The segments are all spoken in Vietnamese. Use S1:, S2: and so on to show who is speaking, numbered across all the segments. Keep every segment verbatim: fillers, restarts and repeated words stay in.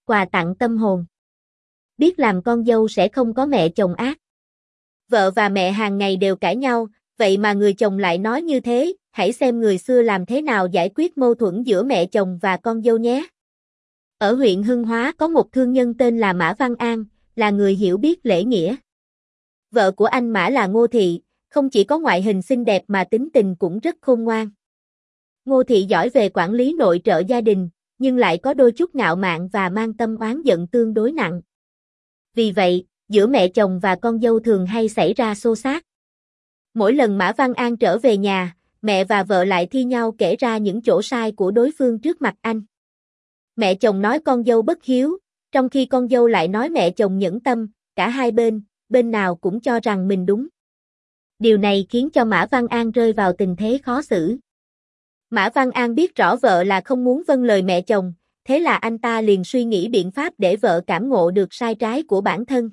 S1: quà tặng tâm hồn. Biết làm con dâu sẽ không có mẹ chồng ác. Vợ và mẹ hàng ngày đều cãi nhau, vậy mà người chồng lại nói như thế, hãy xem người xưa làm thế nào giải quyết mâu thuẫn giữa mẹ chồng và con dâu nhé. Ở huyện Hưng Hóa có một thương nhân tên là Mã Văn An, là người hiểu biết lễ nghĩa. Vợ của anh Mã là Ngô Thị, không chỉ có ngoại hình xinh đẹp mà tính tình cũng rất khôn ngoan. Ngô Thị giỏi về quản lý nội trợ gia đình, nhưng lại có đôi chút ngạo mạn và mang tâm oán giận tương đối nặng. Vì vậy, giữa mẹ chồng và con dâu thường hay xảy ra xô xát. Mỗi lần Mã Văn An trở về nhà, mẹ và vợ lại thi nhau kể ra những chỗ sai của đối phương trước mặt anh. Mẹ chồng nói con dâu bất hiếu, trong khi con dâu lại nói mẹ chồng nhẫn tâm, cả hai bên, bên nào cũng cho rằng mình đúng. Điều này khiến cho Mã Văn An rơi vào tình thế khó xử. Mã Văn An biết rõ vợ là không muốn vâng lời mẹ chồng, thế là anh ta liền suy nghĩ biện pháp để vợ cảm ngộ được sai trái của bản thân.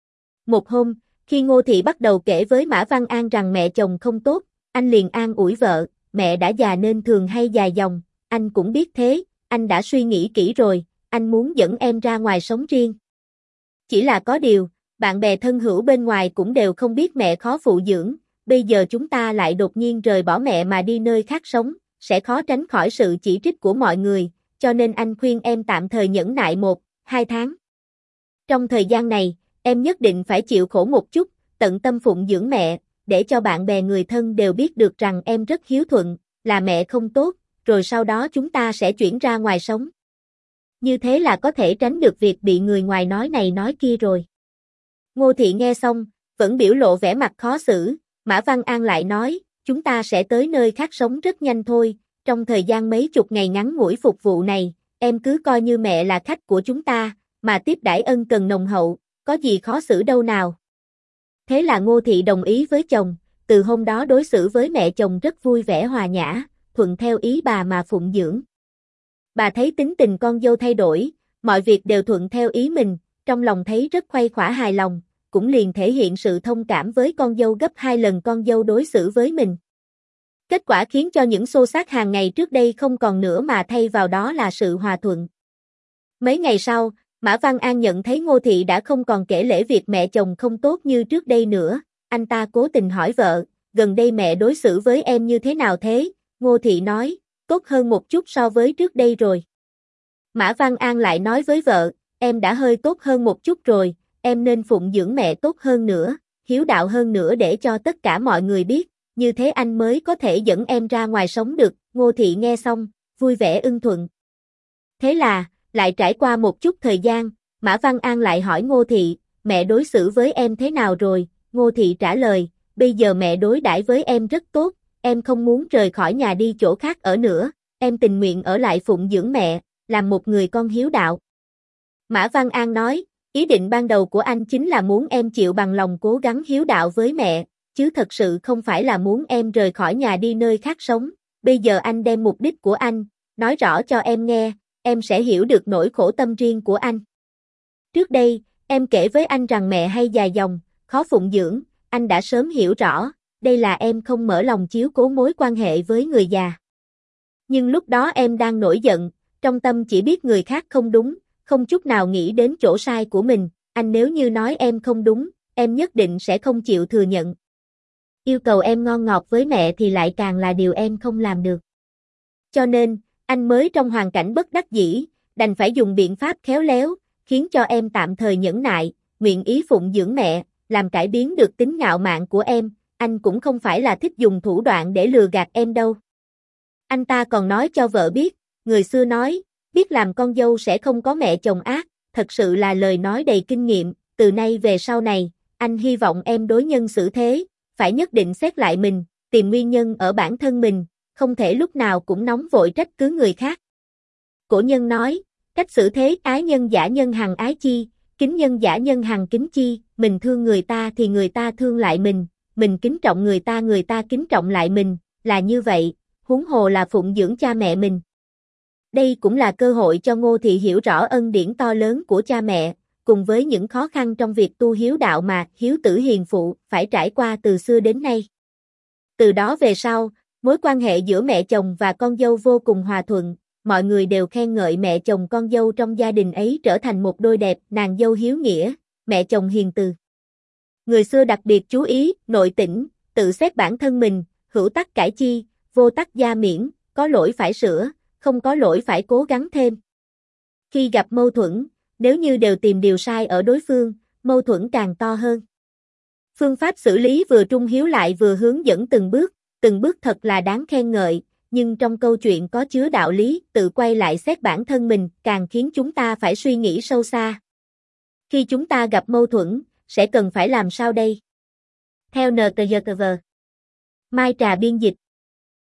S1: Một hôm, khi Ngô Thị bắt đầu kể với Mã Văn An rằng mẹ chồng không tốt, anh liền an ủi vợ, mẹ đã già nên thường hay dài dòng, anh cũng biết thế, anh đã suy nghĩ kỹ rồi, anh muốn dẫn em ra ngoài sống riêng. Chỉ là có điều, bạn bè thân hữu bên ngoài cũng đều không biết mẹ khó phụ dưỡng, bây giờ chúng ta lại đột nhiên rời bỏ mẹ mà đi nơi khác sống, sẽ khó tránh khỏi sự chỉ trích của mọi người, cho nên anh khuyên em tạm thời nhẫn nại một, hai tháng. Trong thời gian này, em nhất định phải chịu khổ một chút, tận tâm phụng dưỡng mẹ, để cho bạn bè người thân đều biết được rằng em rất hiếu thuận, là mẹ không tốt, rồi sau đó chúng ta sẽ chuyển ra ngoài sống. Như thế là có thể tránh được việc bị người ngoài nói này nói kia rồi. Ngô Thị nghe xong, vẫn biểu lộ vẻ mặt khó xử, Mã Văn An lại nói, chúng ta sẽ tới nơi khác sống rất nhanh thôi, trong thời gian mấy chục ngày ngắn ngủi phục vụ này, em cứ coi như mẹ là khách của chúng ta, mà tiếp đãi ân cần nồng hậu, có gì khó xử đâu nào. Thế là Ngô Thị đồng ý với chồng, từ hôm đó đối xử với mẹ chồng rất vui vẻ hòa nhã, thuận theo ý bà mà phụng dưỡng. Bà thấy tính tình con dâu thay đổi, mọi việc đều thuận theo ý mình, trong lòng thấy rất khuây khỏa hài lòng, cũng liền thể hiện sự thông cảm với con dâu gấp hai lần con dâu đối xử với mình. Kết quả khiến cho những xô xát hàng ngày trước đây không còn nữa mà thay vào đó là sự hòa thuận. Mấy ngày sau, Mã Văn An nhận thấy Ngô Thị đã không còn kể lể việc mẹ chồng không tốt như trước đây nữa, anh ta cố tình hỏi vợ, gần đây mẹ đối xử với em như thế nào thế? Ngô Thị nói, tốt hơn một chút so với trước đây rồi. Mã Văn An lại nói với vợ, em đã hơi tốt hơn một chút rồi, em nên phụng dưỡng mẹ tốt hơn nữa, hiếu đạo hơn nữa để cho tất cả mọi người biết, như thế anh mới có thể dẫn em ra ngoài sống được. Ngô Thị nghe xong, vui vẻ ưng thuận. Thế là, lại trải qua một chút thời gian, Mã Văn An lại hỏi Ngô Thị, mẹ đối xử với em thế nào rồi? Ngô Thị trả lời, bây giờ mẹ đối đãi với em rất tốt, em không muốn rời khỏi nhà đi chỗ khác ở nữa, em tình nguyện ở lại phụng dưỡng mẹ, làm một người con hiếu đạo. Mã Văn An nói, ý định ban đầu của anh chính là muốn em chịu bằng lòng cố gắng hiếu đạo với mẹ, chứ thật sự không phải là muốn em rời khỏi nhà đi nơi khác sống, bây giờ anh đem mục đích của anh, nói rõ cho em nghe, em sẽ hiểu được nỗi khổ tâm riêng của anh. Trước đây, em kể với anh rằng mẹ hay dài dòng, khó phụng dưỡng, anh đã sớm hiểu rõ, đây là em không mở lòng chiếu cố mối quan hệ với người già. Nhưng lúc đó em đang nổi giận, trong tâm chỉ biết người khác không đúng, không chút nào nghĩ đến chỗ sai của mình, anh nếu như nói em không đúng, em nhất định sẽ không chịu thừa nhận. Yêu cầu em ngon ngọt với mẹ thì lại càng là điều em không làm được. Cho nên, anh mới trong hoàn cảnh bất đắc dĩ, đành phải dùng biện pháp khéo léo, khiến cho em tạm thời nhẫn nại, nguyện ý phụng dưỡng mẹ, làm cải biến được tính ngạo mạn của em, anh cũng không phải là thích dùng thủ đoạn để lừa gạt em đâu. Anh ta còn nói cho vợ biết, người xưa nói, biết làm con dâu sẽ không có mẹ chồng ác, thật sự là lời nói đầy kinh nghiệm, từ nay về sau này, anh hy vọng em đối nhân xử thế, phải nhất định xét lại mình, tìm nguyên nhân ở bản thân mình, không thể lúc nào cũng nóng vội trách cứ người khác. Cổ nhân nói, cách xử thế ái nhân giả nhân hằng ái chi, kính nhân giả nhân hằng kính chi, mình thương người ta thì người ta thương lại mình, mình kính trọng người ta người ta kính trọng lại mình, là như vậy, huống hồ là phụng dưỡng cha mẹ mình. Đây cũng là cơ hội cho Ngô Thị hiểu rõ ân điển to lớn của cha mẹ, cùng với những khó khăn trong việc tu hiếu đạo mà hiếu tử hiền phụ phải trải qua từ xưa đến nay. Từ đó về sau, mối quan hệ giữa mẹ chồng và con dâu vô cùng hòa thuận, mọi người đều khen ngợi mẹ chồng con dâu trong gia đình ấy trở thành một đôi đẹp, nàng dâu hiếu nghĩa, mẹ chồng hiền từ. Người xưa đặc biệt chú ý, nội tỉnh, tự xét bản thân mình, hữu tắc cải chi, vô tắc gia miễn, có lỗi phải sửa, không có lỗi phải cố gắng thêm. Khi gặp mâu thuẫn, nếu như đều tìm điều sai ở đối phương, mâu thuẫn càng to hơn. Phương pháp xử lý vừa trung hiếu lại vừa hướng dẫn từng bước, từng bước thật là đáng khen ngợi, nhưng trong câu chuyện có chứa đạo lý, tự quay lại xét bản thân mình, càng khiến chúng ta phải suy nghĩ sâu xa. Khi chúng ta gặp mâu thuẫn, sẽ cần phải làm sao đây? Theo en tê giê tê vê. Mai Trà biên dịch.